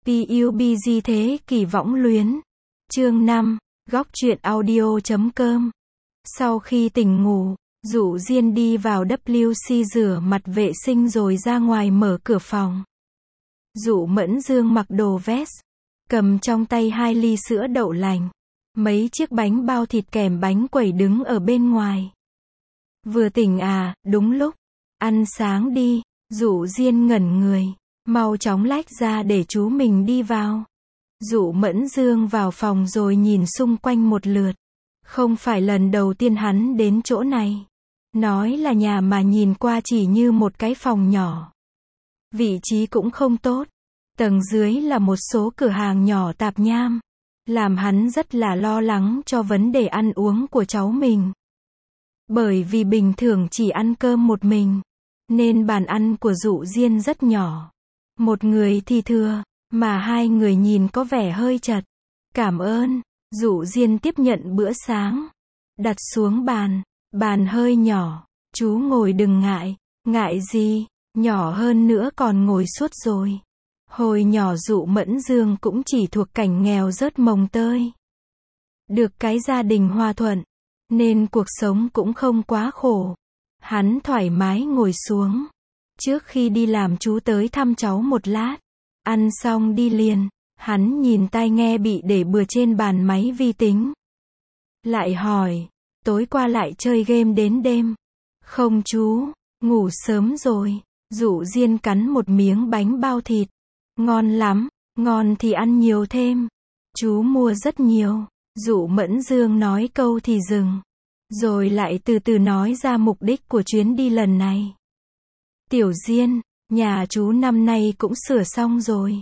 PUBG thế kỷ võng luyến. Chương 5, góc truyện audio.com. Sau khi tỉnh ngủ, Dụ Diên đi vào WC rửa mặt vệ sinh rồi ra ngoài mở cửa phòng. Dụ Mẫn Dương mặc đồ vest, cầm trong tay 2 ly sữa đậu lành, mấy chiếc bánh bao thịt kèm bánh quẩy đứng ở bên ngoài. Vừa tỉnh à, đúng lúc. Ăn sáng đi. Dụ Diên ngẩn người, mau chóng lách ra để chú mình đi vào. Dụ Mẫn Dương vào phòng rồi nhìn xung quanh một lượt. Không phải lần đầu tiên hắn đến chỗ này. Nói là nhà mà nhìn qua chỉ như một cái phòng nhỏ. Vị trí cũng không tốt. Tầng dưới là một số cửa hàng nhỏ tạp nham. Làm hắn rất là lo lắng cho vấn đề ăn uống của cháu mình. Bởi vì bình thường chỉ ăn cơm một mình, nên bàn ăn của Dụ Diên rất nhỏ. Một người thì thừa, mà 2 người nhìn có vẻ hơi chật. Cảm ơn. Dụ Diên tiếp nhận bữa sáng, đặt xuống bàn. Bàn hơi nhỏ, chú ngồi đừng ngại. Ngại gì, nhỏ hơn nữa còn ngồi suốt rồi. Hồi nhỏ Dụ Mẫn Dương cũng chỉ thuộc cảnh nghèo rớt mồng tơi. Được cái gia đình hòa thuận, nên cuộc sống cũng không quá khổ. Hắn thoải mái ngồi xuống. Trước khi đi làm chú tới thăm cháu một lát. Ăn xong đi liền. Hắn nhìn tai nghe bị để bừa trên bàn máy vi tính. Lại hỏi, tối qua lại chơi game đến đêm? Không chú, ngủ sớm rồi. Dụ Diên cắn một miếng bánh bao thịt. Ngon lắm, ngon thì ăn nhiều thêm. Chú mua rất nhiều. Dụ Mẫn Dương nói câu thì dừng. Rồi lại từ từ nói ra mục đích của chuyến đi lần này. Tiểu Diên, nhà chú năm nay cũng sửa xong rồi.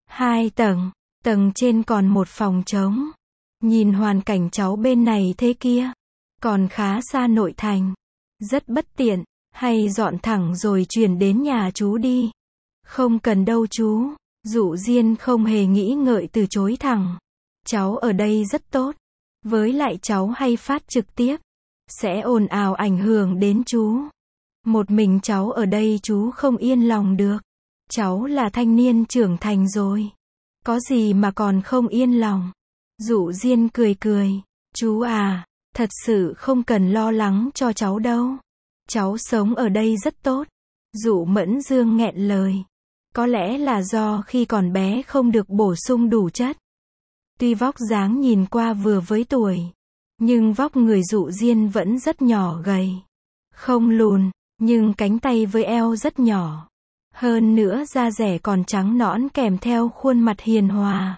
2 tầng, tầng trên còn một phòng trống. Nhìn hoàn cảnh cháu bên này thế kia, còn khá xa nội thành. Rất bất tiện, hay dọn thẳng rồi chuyển đến nhà chú đi. Không cần đâu chú. Dụ Diên không hề nghĩ ngợi từ chối thẳng. Cháu ở đây rất tốt. Với lại cháu hay phát trực tiếp, sẽ ồn ào ảnh hưởng đến chú. Một mình cháu ở đây chú không yên lòng được. Cháu là thanh niên trưởng thành rồi. Có gì mà còn không yên lòng. Dụ Diên cười cười. Chú à, thật sự không cần lo lắng cho cháu đâu. Cháu sống ở đây rất tốt. Dụ Mẫn Dương nghẹn lời. Có lẽ là do khi còn bé không được bổ sung đủ chất. Tuy vóc dáng nhìn qua vừa với tuổi, nhưng vóc người Dụ Diên vẫn rất nhỏ gầy. Không lùn, nhưng cánh tay với eo rất nhỏ. Hơn nữa da dẻ còn trắng nõn kèm theo khuôn mặt hiền hòa.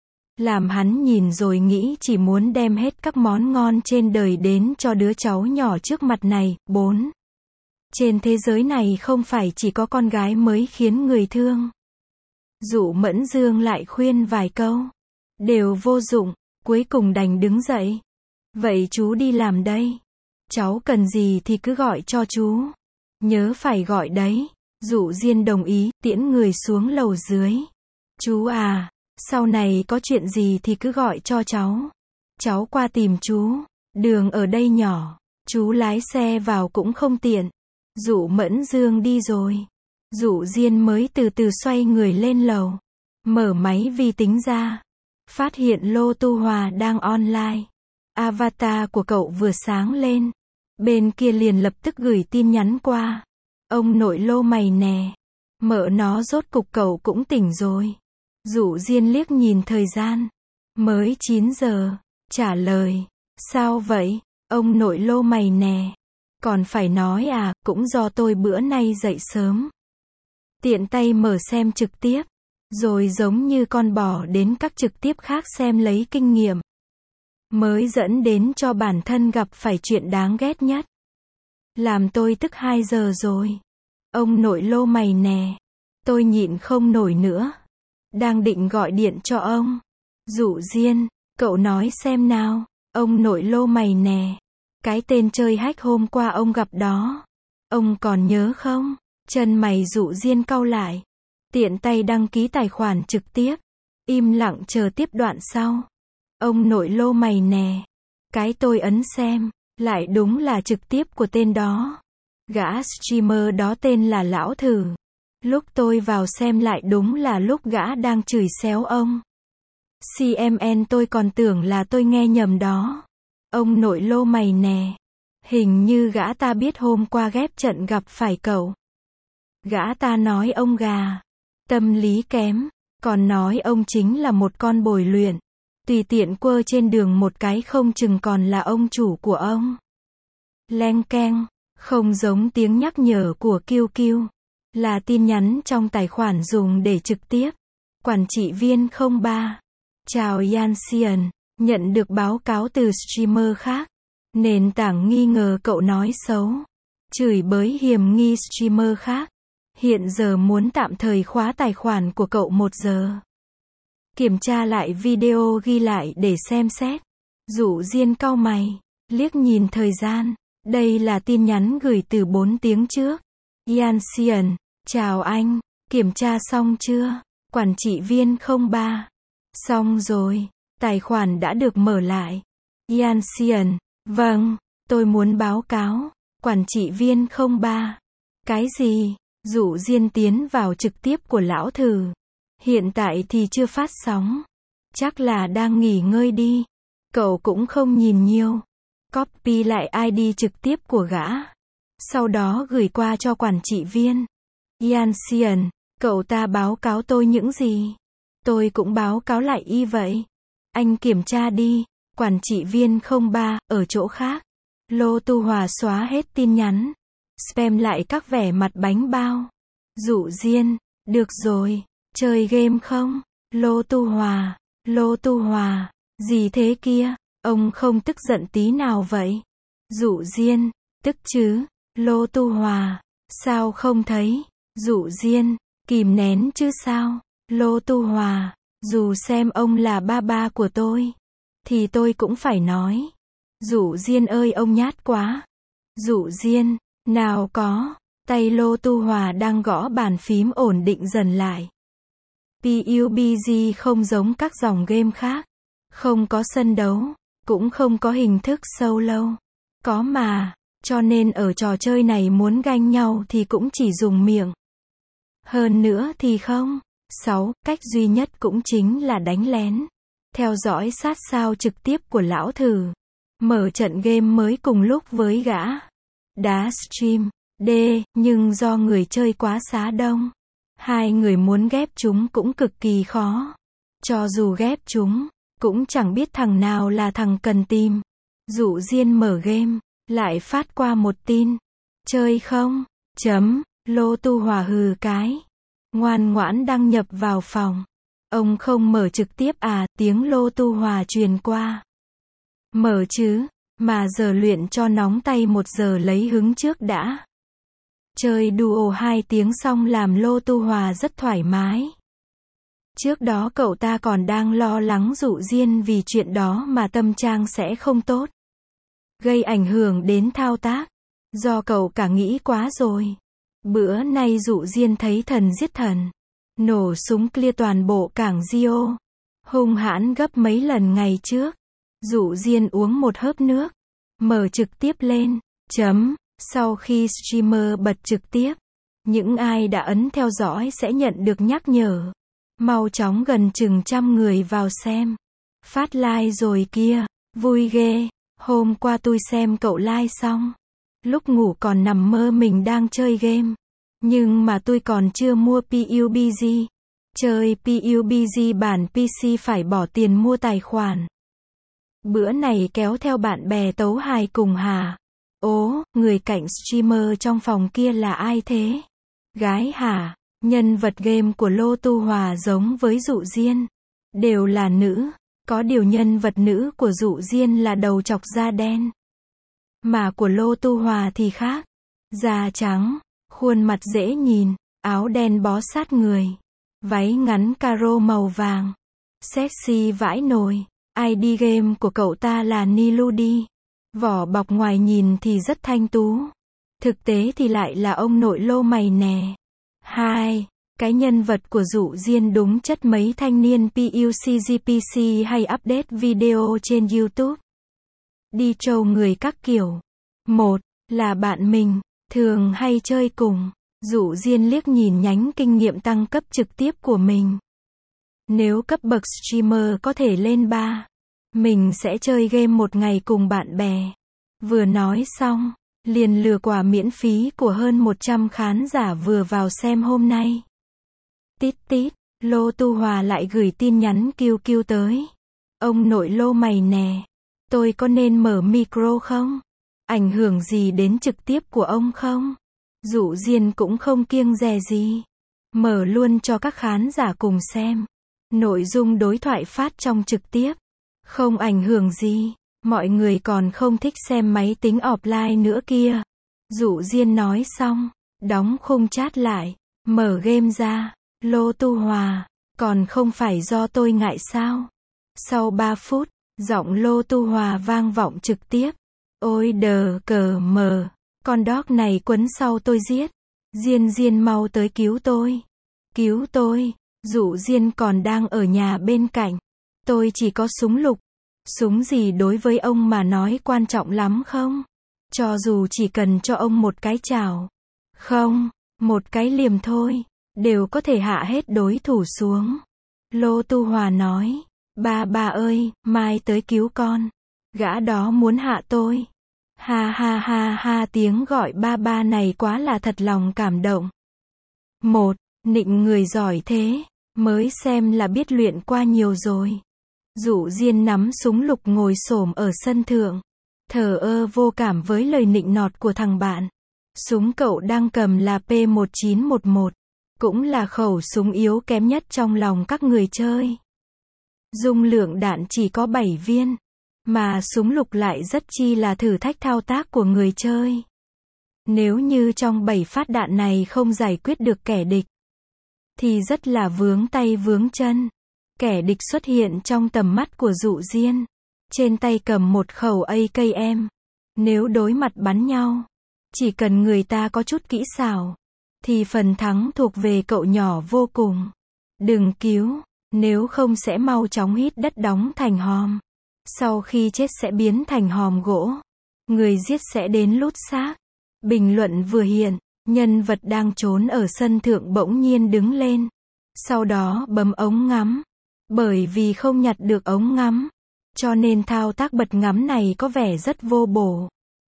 Làm hắn nhìn rồi nghĩ chỉ muốn đem hết các món ngon trên đời đến cho đứa cháu nhỏ trước mặt này. 4. Trên thế giới này không phải chỉ có con gái mới khiến người thương. Dụ Mẫn Dương lại khuyên vài câu. Đều vô dụng, cuối cùng đành đứng dậy. Vậy chú đi làm đây. Cháu cần gì thì cứ gọi cho chú. Nhớ phải gọi đấy. Dụ Diên đồng ý, tiễn người xuống lầu dưới. Chú à, sau này có chuyện gì thì cứ gọi cho cháu. Cháu qua tìm chú. Đường ở đây nhỏ, chú lái xe vào cũng không tiện. Dụ Mẫn Dương đi rồi. Dụ Diên mới từ từ xoay người lên lầu. Mở máy vi tính ra. Phát hiện Lô Tu Hòa đang online. Avatar của cậu vừa sáng lên. Bên kia liền lập tức gửi tin nhắn qua. Ông nội Lô mày nè. Mợ nó rốt cục cậu cũng tỉnh rồi. Dụ Diên liếc nhìn thời gian. Mới 9 giờ. Trả lời. Sao vậy? Ông nội Lô mày nè. Còn phải nói à, cũng do tôi bữa nay dậy sớm. Tiện tay mở xem trực tiếp. Rồi giống như con bò đến các trực tiếp khác xem lấy kinh nghiệm. Mới dẫn đến cho bản thân gặp phải chuyện đáng ghét nhất. Làm tôi tức 2 giờ rồi. Ông nội Lô mày nè. Tôi nhịn không nổi nữa. Đang định gọi điện cho ông. Dụ Diên, cậu nói xem nào. Ông nội Lô mày nè. Cái tên chơi hack hôm qua ông gặp đó. Ông còn nhớ không? Chân mày Dụ Diên cau lại. Tiện tay đăng ký tài khoản trực tiếp. Im lặng chờ tiếp đoạn sau. Ông nội Lô mày nè. Cái tôi ấn xem. Lại đúng là trực tiếp của tên đó. Gã streamer đó tên là Lão Thử. Lúc tôi vào xem lại đúng là lúc gã đang chửi xéo ông. CMN tôi còn tưởng là tôi nghe nhầm đó. Ông nội lô mày nè. Hình như gã ta biết hôm qua ghép trận gặp phải cậu. Gã ta nói ông gà. Tâm lý kém. Còn nói ông chính là một con bồi luyện. Tùy tiện quơ trên đường một cái không chừng còn là ông chủ của ông. Leng keng. Không giống tiếng nhắc nhở của QQ. Là tin nhắn trong tài khoản dùng để trực tiếp. Quản trị viên 03. Chào Yanxian. Nhận được báo cáo từ streamer khác. Nền tảng nghi ngờ cậu nói xấu. Chửi bới hiềm nghi streamer khác. Hiện giờ muốn tạm thời khóa tài khoản của cậu 1 giờ. Kiểm tra lại video ghi lại để xem xét. Dụ Diên cau mày. Liếc nhìn thời gian. Đây là tin nhắn gửi từ 4 tiếng trước. Yanxian. Chào anh. Kiểm tra xong chưa? Quản trị viên 03. Xong rồi. Tài khoản đã được mở lại. Yanxian. Vâng. Tôi muốn báo cáo. Quản trị viên 03. Cái gì? Dụ Diên tiến vào trực tiếp của lão thử. Hiện tại thì chưa phát sóng. Chắc là đang nghỉ ngơi đi. Cậu cũng không nhìn nhiều. Copy lại ID trực tiếp của gã. Sau đó gửi qua cho quản trị viên. Yanxian, cậu ta báo cáo tôi những gì? Tôi cũng báo cáo lại y vậy. Anh kiểm tra đi. Quản trị viên 03, ở chỗ khác. Lô Tu Hòa xóa hết tin nhắn. Spam lại các vẻ mặt bánh bao. Dụ Diên, được rồi. Chơi game không? Lô Tu Hòa. Lô Tu Hòa. Gì thế kia? Ông không tức giận tí nào vậy? Dụ Diên. Tức chứ. Lô Tu Hòa. Sao không thấy? Dụ Diên. Kìm nén chứ sao? Lô Tu Hòa. Dù xem ông là ba của tôi. Thì tôi cũng phải nói. Dụ Diên ơi ông nhát quá. Dụ Diên. Nào có. Tay Lô Tu Hòa đang gõ bàn phím ổn định dần lại. PUBG không giống các dòng game khác. Không có sân đấu. Cũng không có hình thức solo. Có mà. Cho nên ở trò chơi này muốn ganh nhau thì cũng chỉ dùng miệng. Hơn nữa thì không. 6. Cách duy nhất cũng chính là đánh lén. Theo dõi sát sao trực tiếp của lão thử. Mở trận game mới cùng lúc với gã. Đá stream. D. Nhưng do người chơi quá xá đông. Hai người muốn ghép chúng cũng cực kỳ khó. Cho dù ghép chúng, cũng chẳng biết thằng nào là thằng cần tìm. Dụ Diên mở game. Lại phát qua một tin. Chơi không? Chấm. Lô Tu Hòa hừ cái. Ngoan ngoãn đăng nhập vào phòng. Ông không mở trực tiếp à? Tiếng Lô Tu Hòa truyền qua. Mở chứ. Mà giờ luyện cho nóng tay 1 giờ lấy hứng trước đã. Chơi duo 2 tiếng xong làm Lô Tu Hòa rất thoải mái. Trước đó cậu ta còn đang lo lắng Dụ Diên vì chuyện đó mà tâm trạng sẽ không tốt. Gây ảnh hưởng đến thao tác. Do cậu cả nghĩ quá rồi. Bữa nay Dụ Diên thấy thần giết thần. Nổ súng clear toàn bộ cảng Rio. Hung hãn gấp mấy lần ngày trước. Dụ Diên uống một hớp nước. Mở trực tiếp lên. Chấm. Sau khi streamer bật trực tiếp, những ai đã ấn theo dõi sẽ nhận được nhắc nhở. Mau chóng gần chừng 100 người vào xem. Phát like rồi kia. Vui ghê. Hôm qua tôi xem cậu like xong. Lúc ngủ còn nằm mơ mình đang chơi game. Nhưng mà tôi còn chưa mua PUBG. Chơi PUBG bản PC phải bỏ tiền mua tài khoản. Bữa này kéo theo bạn bè tấu hài cùng hả? Ố, người cạnh streamer trong phòng kia là ai thế? Gái hả? Nhân vật game của Lô Tu Hòa giống với Dụ Diên. Đều là nữ. Có điều nhân vật nữ của Dụ Diên là đầu chọc da đen. Mà của Lô Tu Hòa thì khác. Da trắng, khuôn mặt dễ nhìn, áo đen bó sát người. Váy ngắn caro màu vàng. Sexy vãi nồi. ID game của cậu ta là Niludi. Vỏ bọc ngoài nhìn thì rất thanh tú. Thực tế thì lại là ông nội lô mày nè. 2. Cái nhân vật của Dụ Diên đúng chất mấy thanh niên PUCGPC hay update video trên YouTube. Đi trâu người các kiểu. 1. Là bạn mình, thường hay chơi cùng. Dụ Diên liếc nhìn nhánh kinh nghiệm tăng cấp trực tiếp của mình. Nếu cấp bậc streamer có thể lên 3, mình sẽ chơi game một ngày cùng bạn bè. Vừa nói xong, liền lừa quà miễn phí của hơn 100 khán giả vừa vào xem hôm nay. Tít tít, Lô Tu Hòa lại gửi tin nhắn QQ tới. Ông nội Lô mày nè, tôi có nên mở micro không? Ảnh hưởng gì đến trực tiếp của ông không? Dụ Diên cũng không kiêng dè gì. Mở luôn cho các khán giả cùng xem. Nội dung đối thoại phát trong trực tiếp. Không ảnh hưởng gì. Mọi người còn không thích xem máy tính offline nữa kia. Dụ Diên nói xong, đóng khung chat lại, mở game ra. Lô Tu Hòa, còn không phải do tôi ngại sao? Sau 3 phút, giọng Lô Tu Hòa vang vọng trực tiếp. Ôi đờ cờ mờ, con dog này quấn sau tôi giết. Diên Diên mau tới cứu tôi. Cứu tôi. Dụ Diên còn đang ở nhà bên cạnh. Tôi chỉ có súng lục. Súng gì đối với ông mà nói quan trọng lắm không? Cho dù chỉ cần cho ông một cái chảo. Không, một cái liềm thôi. Đều có thể hạ hết đối thủ xuống. Lô Tu Hòa nói. Ba ơi, mai tới cứu con. Gã đó muốn hạ tôi. Ha ha ha ha, tiếng gọi ba này quá là thật lòng cảm động. Một, nịnh người giỏi thế, mới xem là biết luyện qua nhiều rồi. Dụ Diên nắm súng lục ngồi xổm ở sân thượng, thờ ơ vô cảm với lời nịnh nọt của thằng bạn. Súng cậu đang cầm là P1911, cũng là khẩu súng yếu kém nhất trong lòng các người chơi. Dung lượng đạn chỉ có 7 viên. Mà súng lục lại rất chi là thử thách thao tác của người chơi. Nếu như trong 7 phát đạn này không giải quyết được kẻ địch, thì rất là vướng tay vướng chân. Kẻ địch xuất hiện trong tầm mắt của Dụ Diên. Trên tay cầm một khẩu AKM. Nếu đối mặt bắn nhau, chỉ cần người ta có chút kỹ xảo, thì phần thắng thuộc về cậu nhỏ vô cùng. Đừng cứu, nếu không sẽ mau chóng hít đất đóng thành hòm. Sau khi chết sẽ biến thành hòm gỗ. Người giết sẽ đến lút xác. Bình luận vừa hiện, nhân vật đang trốn ở sân thượng bỗng nhiên đứng lên. Sau đó bấm ống ngắm. Bởi vì không nhặt được ống ngắm, cho nên thao tác bật ngắm này có vẻ rất vô bổ.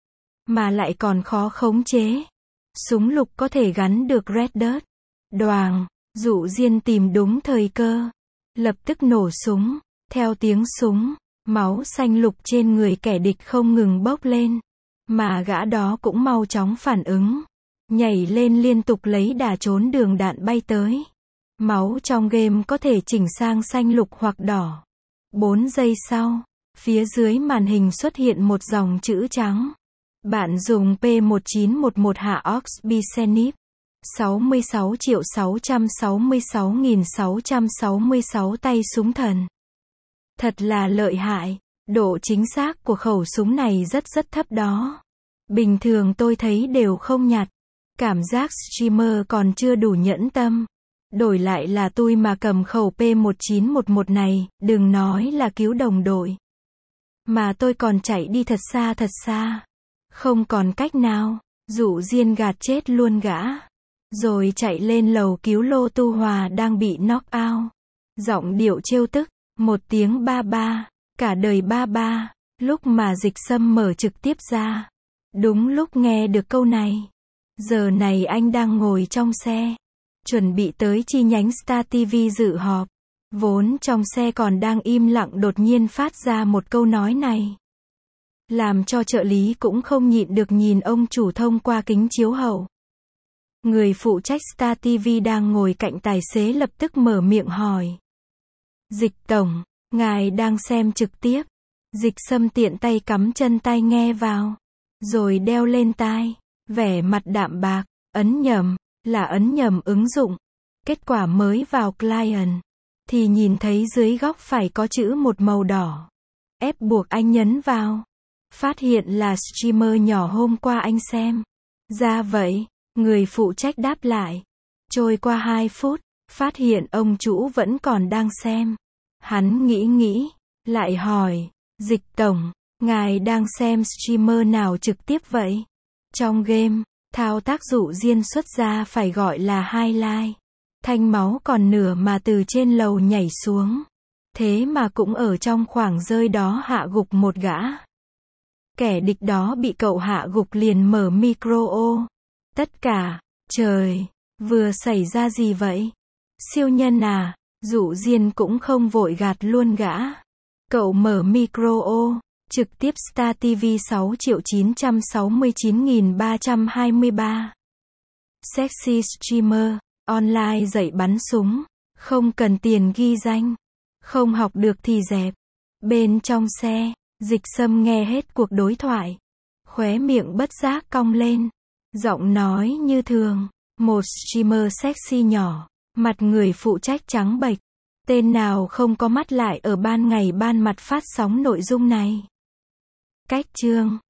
Mà lại còn khó khống chế. Súng lục có thể gắn được Red Dot. Đoàng, Dụ Diên tìm đúng thời cơ. Lập tức nổ súng. Theo tiếng súng, máu xanh lục trên người kẻ địch không ngừng bốc lên. Mà gã đó cũng mau chóng phản ứng. Nhảy lên liên tục lấy đà trốn đường đạn bay tới. Máu trong game có thể chỉnh sang xanh lục hoặc đỏ. 4 giây sau, phía dưới màn hình xuất hiện một dòng chữ trắng. Bạn dùng P1911 hạ Ox Bisenip. 66.666.666 tay súng thần. Thật là lợi hại. Độ chính xác của khẩu súng này rất thấp đó. Bình thường tôi thấy đều không nhặt. Cảm giác streamer còn chưa đủ nhẫn tâm. Đổi lại là tôi mà cầm khẩu P1911 này, đừng nói là cứu đồng đội. Mà tôi còn chạy đi thật xa. Không còn cách nào, Dụ Diên gạt chết luôn gã. Rồi chạy lên lầu cứu Lô Tu Hòa đang bị knock out. Giọng điệu trêu tức, một tiếng ba, cả đời ba. Lúc mà Dịch Sâm mở trực tiếp ra. Đúng lúc nghe được câu này. Giờ này anh đang ngồi trong xe. Chuẩn bị tới chi nhánh Star TV dự họp. Vốn trong xe còn đang im lặng đột nhiên phát ra một câu nói này. Làm cho trợ lý cũng không nhịn được nhìn ông chủ thông qua kính chiếu hậu. Người phụ trách Star TV đang ngồi cạnh tài xế lập tức mở miệng hỏi. Dịch tổng, ngài đang xem trực tiếp. Dịch Sâm tiện tay cắm chân tai nghe vào. Rồi đeo lên tai. Vẻ mặt đạm bạc, ấn nhầm. Là ấn nhầm ứng dụng. Kết quả mới vào client. Thì nhìn thấy dưới góc phải có chữ một màu đỏ. Ép buộc anh nhấn vào. Phát hiện là streamer nhỏ hôm qua anh xem. Ra vậy, người phụ trách đáp lại. Trôi qua 2 phút, phát hiện ông chủ vẫn còn đang xem. Hắn nghĩ, lại hỏi. Dịch tổng, ngài đang xem streamer nào trực tiếp vậy? Trong game, Thao tác dụ diên xuất ra phải gọi là highlight. Thanh máu còn nửa mà từ trên lầu nhảy xuống. Thế mà cũng ở trong khoảng rơi đó hạ gục một gã. Kẻ địch đó bị cậu hạ gục liền mở micro ô. Tất cả, trời, vừa xảy ra gì vậy? Siêu nhân à? Dụ diên cũng không vội gạt luôn gã. Cậu mở micro ô, trực tiếp Star TV 6.969.323. Sexy streamer, online dạy bắn súng, không cần tiền ghi danh, không học được thì dẹp. Bên trong xe, Dịch Sâm nghe hết cuộc đối thoại. Khóe miệng bất giác cong lên. Giọng nói như thường, một streamer sexy nhỏ, mặt người phụ trách trắng bệch. Tên nào không có mắt lại ở ban ngày ban mặt phát sóng nội dung này. Cách chương